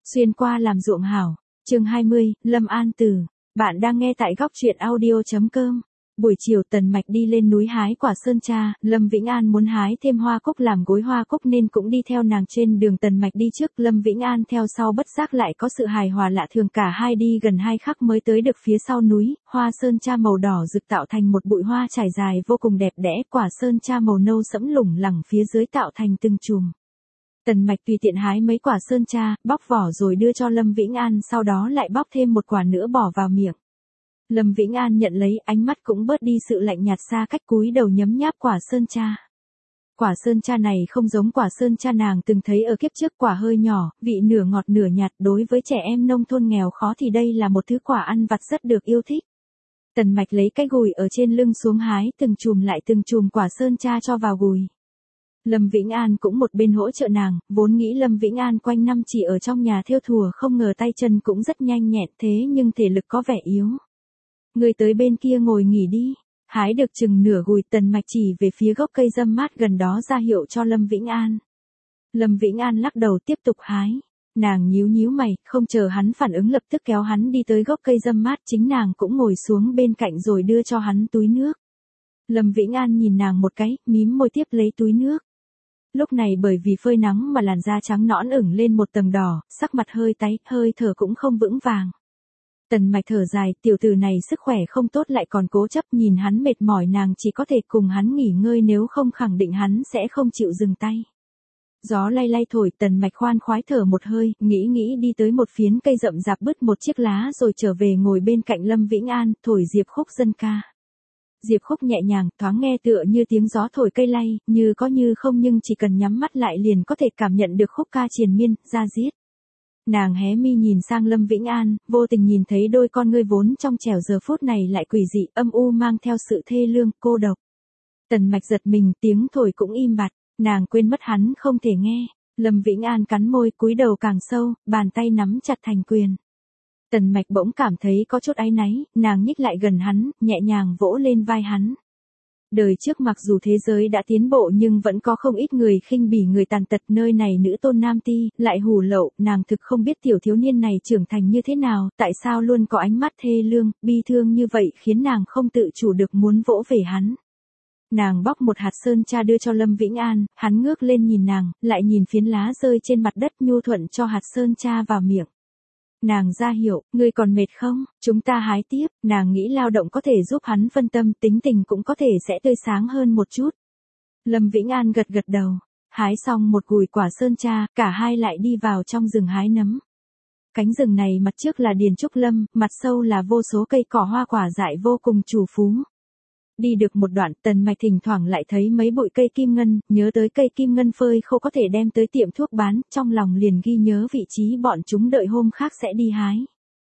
Xuyên qua làm ruộng hảo, chương 20, Lâm An Tử. Bạn đang nghe tại góc truyện audio.com. Buổi chiều Tần Mạch đi lên núi hái quả sơn tra, Lâm Vĩnh An muốn hái thêm hoa cúc làm gối hoa cúc nên cũng đi theo nàng trên đường. Tần Mạch đi trước, Lâm Vĩnh An theo sau, bất giác lại có sự hài hòa lạ thường. Cả hai đi gần 2 khắc mới tới được phía sau núi, hoa sơn tra màu đỏ rực tạo thành một bụi hoa trải dài vô cùng đẹp đẽ, quả sơn tra màu nâu sẫm lủng lẳng phía dưới tạo thành từng chùm. Tần Mạch tùy tiện hái mấy quả sơn tra, bóc vỏ rồi đưa cho Lâm Vĩnh An, sau đó lại bóc thêm một quả nữa bỏ vào miệng. Lâm Vĩnh An nhận lấy, ánh mắt cũng bớt đi sự lạnh nhạt, xa cách cúi đầu nhấm nháp quả sơn tra. Quả sơn tra này không giống quả sơn tra nàng từng thấy ở kiếp trước, quả hơi nhỏ, vị nửa ngọt nửa nhạt, đối với trẻ em nông thôn nghèo khó thì đây là một thứ quả ăn vặt rất được yêu thích. Tần Mạch lấy cái gùi ở trên lưng xuống hái từng chùm lại từng chùm quả sơn tra cho vào gùi. Lâm Vĩnh An cũng một bên hỗ trợ nàng, vốn nghĩ Lâm Vĩnh An quanh năm chỉ ở trong nhà thêu thùa, không ngờ tay chân cũng rất nhanh nhẹn, thế nhưng thể lực có vẻ yếu. Người tới bên kia ngồi nghỉ đi. Hái được chừng nửa gùi, Tần Mạch chỉ về phía gốc cây râm mát gần đó ra hiệu cho Lâm Vĩnh An. Lâm Vĩnh An lắc đầu tiếp tục hái. Nàng nhíu nhíu mày, không chờ hắn phản ứng lập tức kéo hắn đi tới gốc cây râm mát, chính nàng cũng ngồi xuống bên cạnh rồi đưa cho hắn túi nước. Lâm Vĩnh An nhìn nàng một cái, mím môi tiếp lấy túi nước. Lúc này bởi vì phơi nắng mà làn da trắng nõn ửng lên một tầng đỏ, sắc mặt hơi tái, hơi thở cũng không vững vàng. Tần Mạch thở dài, tiểu tử này sức khỏe không tốt lại còn cố chấp, nhìn hắn mệt mỏi nàng chỉ có thể cùng hắn nghỉ ngơi, nếu không khẳng định hắn sẽ không chịu dừng tay. Gió lay lay thổi, Tần Mạch khoan khoái thở một hơi, nghĩ đi tới một phiến cây rậm rạp bứt một chiếc lá rồi trở về ngồi bên cạnh Lâm Vĩnh An, thổi diệp khúc dân ca. Diệp khúc nhẹ nhàng, thoáng nghe tựa như tiếng gió thổi cây lay, như có như không, nhưng chỉ cần nhắm mắt lại liền có thể cảm nhận được khúc ca triền miên, da diết. Nàng hé mi nhìn sang Lâm Vĩnh An, vô tình nhìn thấy đôi con ngươi vốn trong trẻo giờ phút này lại quỷ dị, âm u, mang theo sự thê lương, cô độc. Tần Mạch giật mình, tiếng thổi cũng im bặt, nàng quên mất hắn không thể nghe. Lâm Vĩnh An cắn môi, cúi đầu càng sâu, bàn tay nắm chặt thành quyền. Tần Mạch bỗng cảm thấy có chút áy náy, nàng nhích lại gần hắn, nhẹ nhàng vỗ lên vai hắn. Đời trước mặc dù thế giới đã tiến bộ nhưng vẫn có không ít người khinh bỉ người tàn tật, nơi này nữ tôn nam ti, lại hủ lậu, nàng thực không biết tiểu thiếu niên này trưởng thành như thế nào, tại sao luôn có ánh mắt thê lương, bi thương như vậy, khiến nàng không tự chủ được muốn vỗ về hắn. Nàng bóc một hạt sơn tra đưa cho Lâm Vĩnh An, hắn ngước lên nhìn nàng, lại nhìn phiến lá rơi trên mặt đất, nhu thuận cho hạt sơn tra vào miệng. Nàng ra hiệu, ngươi còn mệt không, chúng ta hái tiếp, nàng nghĩ lao động có thể giúp hắn phân tâm, tính tình cũng có thể sẽ tươi sáng hơn một chút. Lâm Vĩnh An gật gật đầu, hái xong một gùi quả sơn tra, cả hai lại đi vào trong rừng hái nấm. Cánh rừng này mặt trước là điền trúc lâm, mặt sau là vô số cây cỏ hoa quả dại vô cùng trù phú. Đi được một đoạn, Tần Mạch thỉnh thoảng lại thấy mấy bụi cây kim ngân, nhớ tới cây kim ngân phơi khô có thể đem tới tiệm thuốc bán, trong lòng liền ghi nhớ vị trí bọn chúng, đợi hôm khác sẽ đi hái.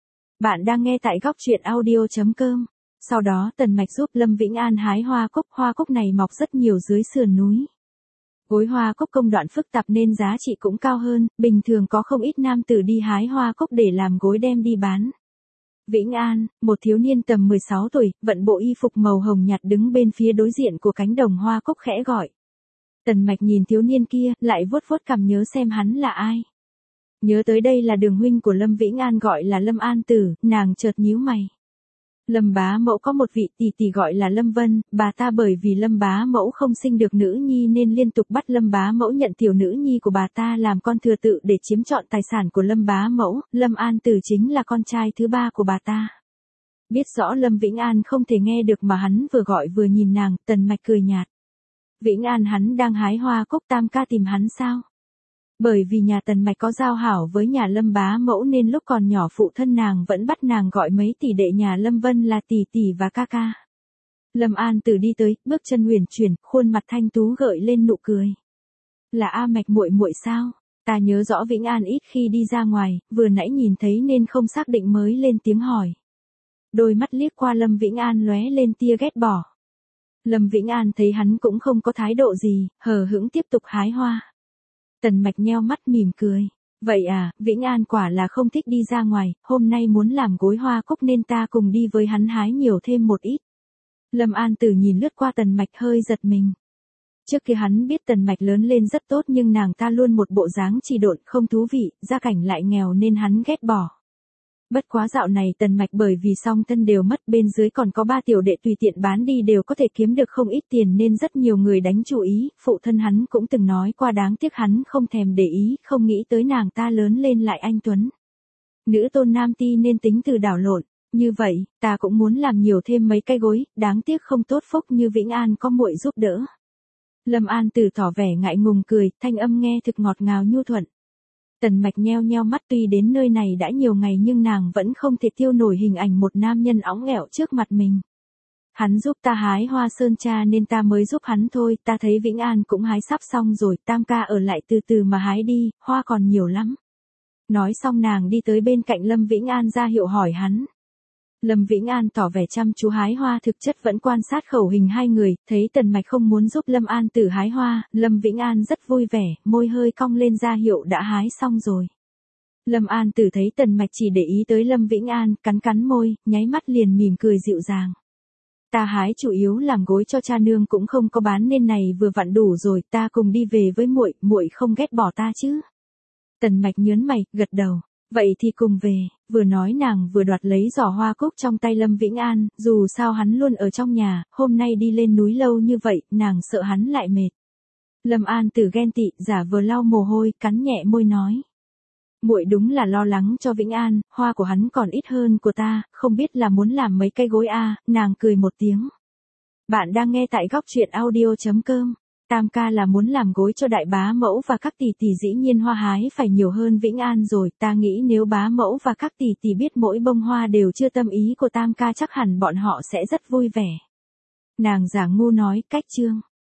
Bạn đang nghe tại góc truyện audio.com. Sau đó Tần Mạch giúp Lâm Vĩnh An hái hoa cúc này mọc rất nhiều dưới sườn núi. Gối hoa cúc công đoạn phức tạp nên giá trị cũng cao hơn, bình thường có không ít nam tử đi hái hoa cúc để làm gối đem đi bán. Vĩnh An, một thiếu niên tầm 16 tuổi, vận bộ y phục màu hồng nhạt đứng bên phía đối diện của cánh đồng hoa cúc khẽ gọi. Tần Mạch nhìn thiếu niên kia, lại vuốt vuốt cằm nhớ xem hắn là ai. Nhớ tới đây là đường huynh của Lâm Vĩnh An gọi là Lâm An Tử, nàng chợt nhíu mày. Lâm bá mẫu có một vị tỷ tỷ gọi là Lâm Vân, bà ta bởi vì Lâm bá mẫu không sinh được nữ nhi nên liên tục bắt Lâm bá mẫu nhận tiểu nữ nhi của bà ta làm con thừa tự để chiếm trọn tài sản của Lâm bá mẫu, Lâm An Tử chính là con trai thứ 3 của bà ta. Biết rõ Lâm Vĩnh An không thể nghe được mà hắn vừa gọi vừa nhìn nàng, Tần Mạch cười nhạt. Vĩnh An, hắn đang hái hoa cúc, tam ca tìm hắn sao? Bởi vì nhà Tần Mạch có giao hảo với nhà Lâm bá mẫu nên lúc còn nhỏ phụ thân nàng vẫn bắt nàng gọi mấy tỷ đệ nhà Lâm Vân là tỷ tỷ và ca ca. Lâm An Tử đi tới, bước chân huyền chuyển, khuôn mặt thanh tú gợi lên nụ cười. Là A Mạch muội muội sao? Ta nhớ rõ Vĩnh An ít khi đi ra ngoài, vừa nãy nhìn thấy nên không xác định mới lên tiếng hỏi. Đôi mắt liếc qua Lâm Vĩnh An lóe lên tia ghét bỏ. Lâm Vĩnh An thấy hắn cũng không có thái độ gì, hờ hững tiếp tục hái hoa. Tần Mạch nheo mắt mỉm cười. Vậy à, Vĩnh An quả là không thích đi ra ngoài, hôm nay muốn làm gối hoa cúc nên ta cùng đi với hắn hái nhiều thêm một ít. Lâm An Tử nhìn lướt qua Tần Mạch hơi giật mình. Trước kia hắn biết Tần Mạch lớn lên rất tốt nhưng nàng ta luôn một bộ dáng chỉ độn không thú vị, gia cảnh lại nghèo nên hắn ghét bỏ. Bất quá dạo này Tần Mạch bởi vì song thân đều mất, bên dưới còn có 3 tiểu đệ tùy tiện bán đi đều có thể kiếm được không ít tiền nên rất nhiều người đánh chú ý, phụ thân hắn cũng từng nói qua đáng tiếc hắn không thèm để ý, không nghĩ tới nàng ta lớn lên lại anh tuấn. Nữ tôn nam ti nên tính từ đảo lộn, như vậy, ta cũng muốn làm nhiều thêm mấy cái gối, đáng tiếc không tốt phúc như Vĩnh An có muội giúp đỡ. Lâm An Tử tỏ vẻ ngại ngùng cười, thanh âm nghe thực ngọt ngào nhu thuận. Tần Mạch nheo nheo mắt, tuy đến nơi này đã nhiều ngày nhưng nàng vẫn không thể tiêu nổi hình ảnh một nam nhân óng ẻo trước mặt mình. Hắn giúp ta hái hoa sơn cha nên ta mới giúp hắn thôi, ta thấy Vĩnh An cũng hái sắp xong rồi, Tam ca ở lại từ từ mà hái đi, hoa còn nhiều lắm. Nói xong nàng đi tới bên cạnh Lâm Vĩnh An ra hiệu hỏi hắn. Lâm Vĩnh An tỏ vẻ chăm chú hái hoa, thực chất vẫn quan sát khẩu hình hai người, thấy Tần Mạch không muốn giúp Lâm An Tử hái hoa, Lâm Vĩnh An rất vui vẻ, môi hơi cong lên ra hiệu đã hái xong rồi. Lâm An Tử thấy Tần Mạch chỉ để ý tới Lâm Vĩnh An, cắn cắn môi, nháy mắt liền mỉm cười dịu dàng. Ta hái chủ yếu làm gối cho cha nương cũng không có bán nên này vừa vặn đủ rồi, ta cùng đi về với muội, muội không ghét bỏ ta chứ? Tần Mạch nhớn mày, gật đầu. Vậy thì cùng về, vừa nói nàng vừa đoạt lấy giỏ hoa cúc trong tay Lâm Vĩnh An, dù sao hắn luôn ở trong nhà, hôm nay đi lên núi lâu như vậy, nàng sợ hắn lại mệt. Lâm An Tử ghen tị, giả vờ lau mồ hôi, cắn nhẹ môi nói. Muội đúng là lo lắng cho Vĩnh An, hoa của hắn còn ít hơn của ta, không biết là muốn làm mấy cây gối a, nàng cười một tiếng. Bạn đang nghe tại góc truyện audio.com. Tam ca là muốn làm gối cho đại bá mẫu và các tỷ tỷ, dĩ nhiên hoa hái phải nhiều hơn Vĩnh An rồi, ta nghĩ nếu bá mẫu và các tỷ tỷ biết mỗi bông hoa đều chưa tâm ý của Tam ca chắc hẳn bọn họ sẽ rất vui vẻ. Nàng giả ngu nói, cách chương.